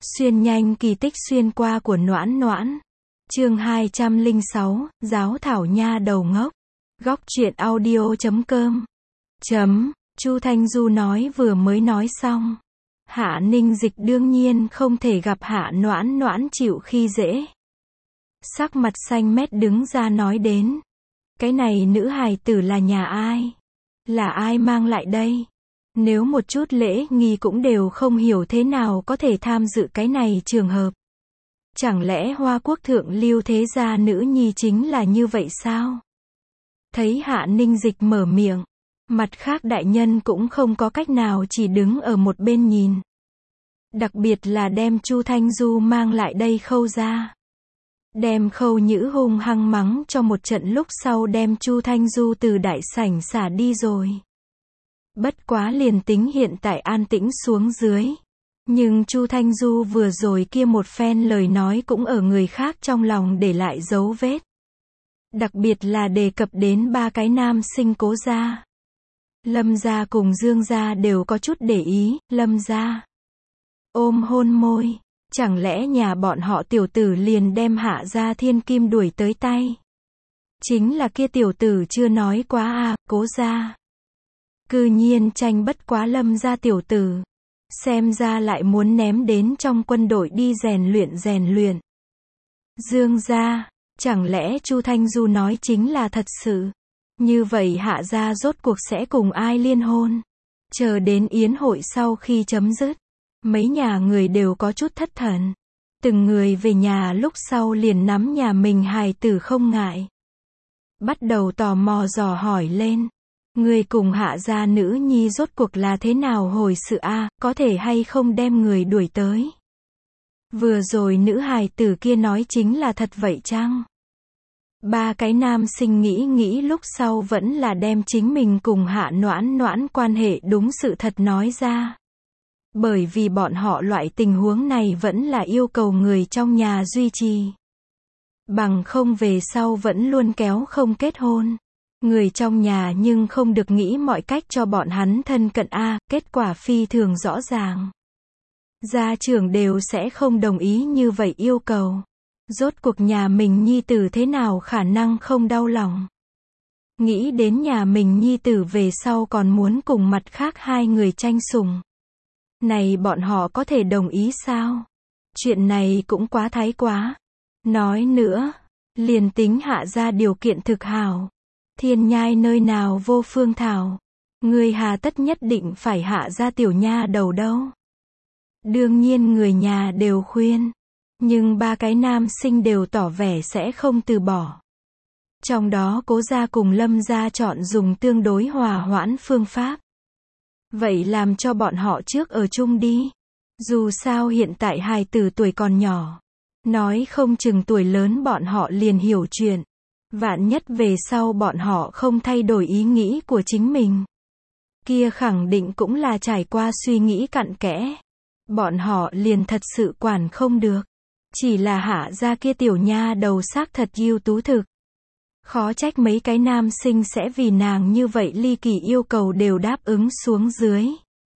Xuyên nhanh kỳ tích xuyên qua của Noãn Noãn. Chương 206, Giáo thảo nha đầu ngốc. Góc truyện audio.com. Chu Thanh Du nói vừa mới nói xong. Hạ Ninh Dịch đương nhiên không thể gặp Hạ Noãn Noãn chịu khi dễ. Sắc mặt xanh mét đứng ra nói đến. Cái này nữ hài tử là nhà ai? Là ai mang lại đây? Nếu một chút lễ nghi cũng đều không hiểu thế nào có thể tham dự cái này trường hợp. Chẳng lẽ Hoa Quốc thượng lưu thế gia nữ nhi chính là như vậy sao? Thấy Hạ Ninh Dịch mở miệng, mặt khác đại nhân cũng không có cách nào chỉ đứng ở một bên nhìn. Đặc biệt là đem Chu Thanh Du mang lại đây Khâu ra. Đem Khâu Nhữ hung hăng mắng cho một trận lúc sau đem Chu Thanh Du từ đại sảnh xả đi rồi. Bất quá liền tính hiện tại an tĩnh xuống dưới. Nhưng Chu Thanh Du vừa rồi kia một phen lời nói cũng ở người khác trong lòng để lại dấu vết. Đặc biệt là đề cập đến ba cái nam sinh Cố gia. Lâm gia cùng Dương gia đều có chút để ý. Lâm gia ôm hôn môi. Chẳng lẽ nhà bọn họ tiểu tử liền đem Hạ gia thiên kim đuổi tới tay? Chính là kia tiểu tử chưa nói quá à, Cố gia cư nhiên tranh bất quá Lâm gia tiểu tử. Xem ra lại muốn ném đến trong quân đội đi rèn luyện. Dương gia, chẳng lẽ Chu Thanh Du nói chính là thật sự? Như vậy Hạ gia rốt cuộc sẽ cùng ai liên hôn? Chờ đến yến hội sau khi chấm dứt, mấy nhà người đều có chút thất thần. Từng người về nhà lúc sau liền nắm nhà mình hài tử không ngại. Bắt đầu tò mò dò hỏi lên. Người cùng Hạ gia nữ nhi rốt cuộc là thế nào hồi sự a, có thể hay không đem người đuổi tới? Vừa rồi nữ hài tử kia nói chính là thật vậy chăng? Ba cái nam sinh nghĩ lúc sau vẫn là đem chính mình cùng Hạ Noãn Noãn quan hệ đúng sự thật nói ra. Bởi vì bọn họ loại tình huống này vẫn là yêu cầu người trong nhà duy trì. Bằng không về sau vẫn luôn kéo không kết hôn. Người trong nhà nhưng không được nghĩ mọi cách cho bọn hắn thân cận a, kết quả phi thường rõ ràng. Gia trưởng đều sẽ không đồng ý như vậy yêu cầu. Rốt cuộc nhà mình nhi tử thế nào khả năng không đau lòng. Nghĩ đến nhà mình nhi tử về sau còn muốn cùng mặt khác hai người tranh sủng. Này bọn họ có thể đồng ý sao? Chuyện này cũng quá thái quá. Nói nữa, liền tính Hạ gia điều kiện thực hảo. Thiên nhai nơi nào vô phương thảo. Người hà tất nhất định phải Hạ gia tiểu nha đầu đâu. Đương nhiên người nhà đều khuyên. Nhưng ba cái nam sinh đều tỏ vẻ sẽ không từ bỏ. Trong đó Cố gia cùng Lâm gia chọn dùng tương đối hòa hoãn phương pháp. Vậy làm cho bọn họ trước ở chung đi. Dù sao hiện tại hài tử tuổi còn nhỏ. Nói không chừng tuổi lớn bọn họ liền hiểu chuyện. Vạn nhất về sau bọn họ không thay đổi ý nghĩ của chính mình. Kia khẳng định cũng là trải qua suy nghĩ cặn kẽ. Bọn họ liền thật sự quản không được. Chỉ là Hạ gia kia tiểu nha đầu xác thật ưu tú thực. Khó trách mấy cái nam sinh sẽ vì nàng như vậy ly kỳ yêu cầu đều đáp ứng xuống dưới.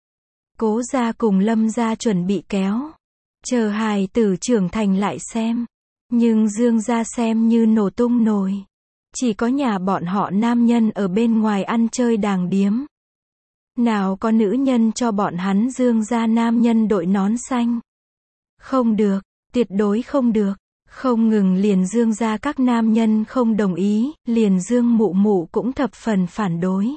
Cố gia cùng Lâm gia chuẩn bị kéo. Chờ hài tử trưởng thành lại xem. Nhưng Dương gia xem như nổ tung nồi. Chỉ có nhà bọn họ nam nhân ở bên ngoài ăn chơi đàng điếm. Nào có nữ nhân cho bọn hắn Dương gia nam nhân đội nón xanh. Không được, tuyệt đối không được. Không ngừng liền Dương gia các nam nhân không đồng ý, liền Dương mụ mụ cũng thập phần phản đối.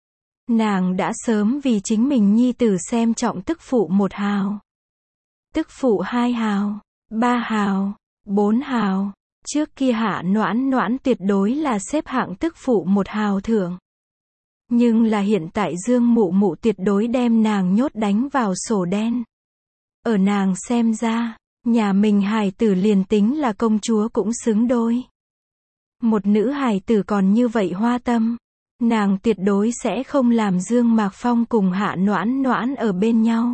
Nàng đã sớm vì chính mình nhi tử xem trọng tức phụ 1 hào. Tức phụ 2 hào, 3 hào, 4 hào. Trước kia Hạ Noãn Noãn tuyệt đối là xếp hạng tức phụ 1 hào thượng. Nhưng là hiện tại Dương mụ mụ tuyệt đối đem nàng nhốt đánh vào sổ đen. Ở nàng xem ra, nhà mình hài tử liền tính là công chúa cũng xứng đôi. Một nữ hài tử còn như vậy hoa tâm. Nàng tuyệt đối sẽ không làm Dương Mạc Phong cùng Hạ Noãn Noãn ở bên nhau.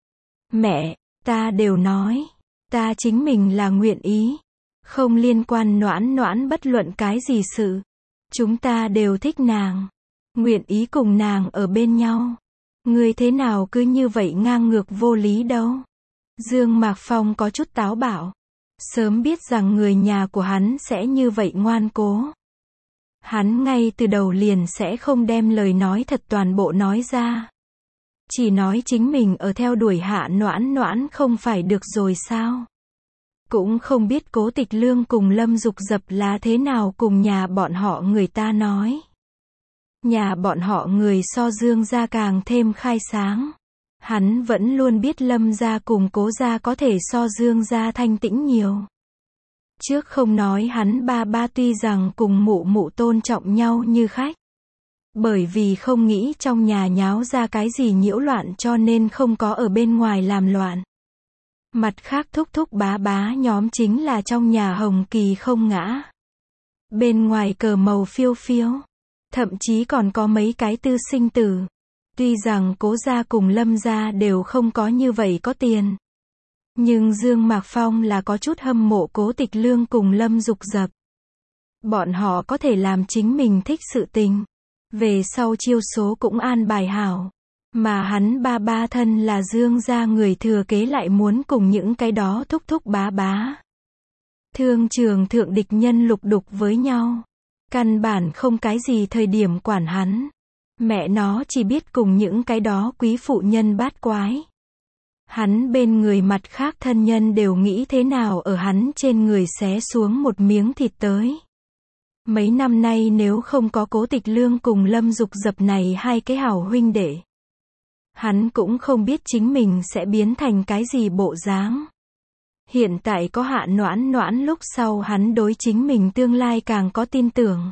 Mẹ, ta đều nói. Ta chính mình là nguyện ý. Không liên quan Noãn Noãn bất luận cái gì sự. Chúng ta đều thích nàng. Nguyện ý cùng nàng ở bên nhau. Ngươi thế nào cứ như vậy ngang ngược vô lý đâu. Dương Mạc Phong có chút táo bạo. Sớm biết rằng người nhà của hắn sẽ như vậy ngoan cố. Hắn ngay từ đầu liền sẽ không đem lời nói thật toàn bộ nói ra. Chỉ nói chính mình ở theo đuổi Hạ Noãn Noãn không phải được rồi sao? Cũng không biết Cố Tịch Lương cùng Lâm Dục Dập là thế nào cùng nhà bọn họ người ta nói. Nhà bọn họ người so Dương gia càng thêm khai sáng. Hắn vẫn luôn biết Lâm gia cùng Cố gia có thể so Dương gia thanh tĩnh nhiều. Trước không nói hắn ba ba tuy rằng cùng mụ mụ tôn trọng nhau như khách. Bởi vì không nghĩ trong nhà nháo ra cái gì nhiễu loạn cho nên không có ở bên ngoài làm loạn. Mặt khác thúc thúc bá bá nhóm chính là trong nhà hồng kỳ không ngã. Bên ngoài cờ màu phiêu phiêu. Thậm chí còn có mấy cái tư sinh tử. Tuy rằng Cố gia cùng Lâm gia đều không có như vậy có tiền. Nhưng Dương Mạc Phong là có chút hâm mộ Cố Tịch Lương cùng Lâm Dục Dập. Bọn họ có thể làm chính mình thích sự tình. Về sau chiêu số cũng an bài hảo. Mà hắn ba ba thân là Dương gia người thừa kế lại muốn cùng những cái đó thúc thúc bá bá. Thương trường thượng địch nhân lục đục với nhau. Căn bản không cái gì thời điểm quản hắn. Mẹ nó chỉ biết cùng những cái đó quý phụ nhân bát quái. Hắn bên người mặt khác thân nhân đều nghĩ thế nào ở hắn trên người xé xuống một miếng thịt tới. Mấy năm nay nếu không có Cố Tịch Lương cùng Lâm Dục Dập này hai cái hảo huynh đệ. Hắn cũng không biết chính mình sẽ biến thành cái gì bộ dáng. Hiện tại có Hạ Noãn Noãn lúc sau hắn đối chính mình tương lai càng có tin tưởng.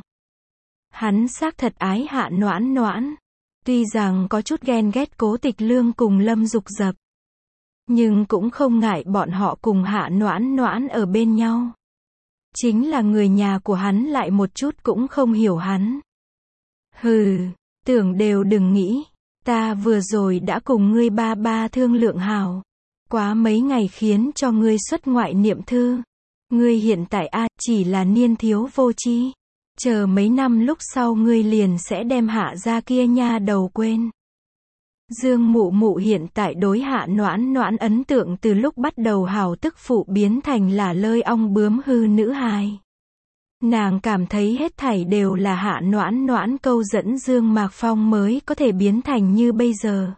Hắn xác thật ái Hạ Noãn Noãn. Tuy rằng có chút ghen ghét Cố Tịch Lương cùng Lâm Dục Dập. Nhưng cũng không ngại bọn họ cùng Hạ Noãn Noãn ở bên nhau. Chính là người nhà của hắn lại một chút cũng không hiểu hắn. Hừ, tưởng đều đừng nghĩ. Ta vừa rồi đã cùng ngươi ba ba thương lượng hảo. Quá mấy ngày khiến cho ngươi xuất ngoại niệm thư. Ngươi hiện tại chỉ là niên thiếu vô tri. Chờ mấy năm lúc sau ngươi liền sẽ đem Hạ gia kia nha đầu quên. Dương mụ mụ hiện tại đối Hạ Noãn Noãn ấn tượng từ lúc bắt đầu hào tức phụ biến thành là lơi ong bướm hư nữ hài. Nàng cảm thấy hết thảy đều là Hạ Noãn Noãn câu dẫn Dương Mạc Phong mới có thể biến thành như bây giờ.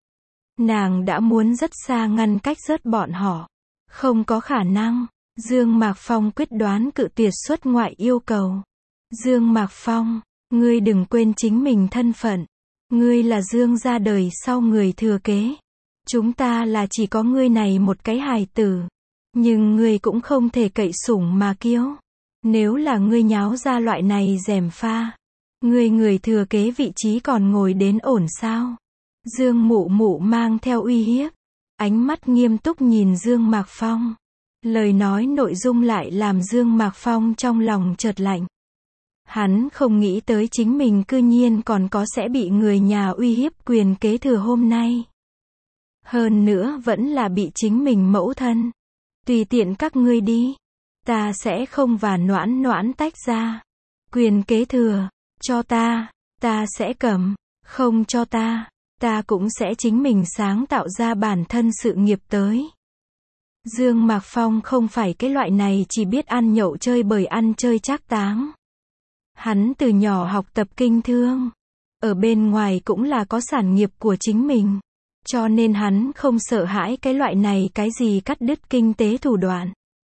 Nàng đã muốn rất xa ngăn cách rớt bọn họ. Không có khả năng. Dương Mạc Phong quyết đoán cự tuyệt xuất ngoại yêu cầu. Dương Mạc Phong, ngươi đừng quên chính mình thân phận. Ngươi là Dương gia đời sau người thừa kế. Chúng ta là chỉ có ngươi này một cái hài tử. Nhưng ngươi cũng không thể cậy sủng mà kiêu. Nếu là ngươi nháo ra loại này gièm pha. Ngươi người thừa kế vị trí còn ngồi đến ổn sao? Dương mụ mụ mang theo uy hiếp. Ánh mắt nghiêm túc nhìn Dương Mạc Phong. Lời nói nội dung lại làm Dương Mạc Phong trong lòng chợt lạnh. Hắn không nghĩ tới chính mình cư nhiên còn có sẽ bị người nhà uy hiếp quyền kế thừa hôm nay. Hơn nữa vẫn là bị chính mình mẫu thân. Tùy tiện các ngươi đi. Ta sẽ không và Noãn Noãn tách ra. Quyền kế thừa, cho ta sẽ cầm. Không cho ta cũng sẽ chính mình sáng tạo ra bản thân sự nghiệp tới. Dương Mạc Phong không phải cái loại này chỉ biết ăn nhậu chơi bời ăn chơi trác táng. Hắn từ nhỏ học tập kinh thương. Ở bên ngoài cũng là có sản nghiệp của chính mình. Cho nên hắn không sợ hãi cái loại này cái gì cắt đứt kinh tế thủ đoạn.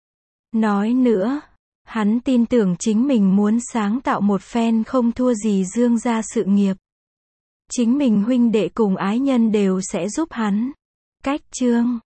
Nói nữa, hắn tin tưởng chính mình muốn sáng tạo một phen không thua gì Dương gia sự nghiệp. Chính mình huynh đệ cùng ái nhân đều sẽ giúp hắn. Cách chương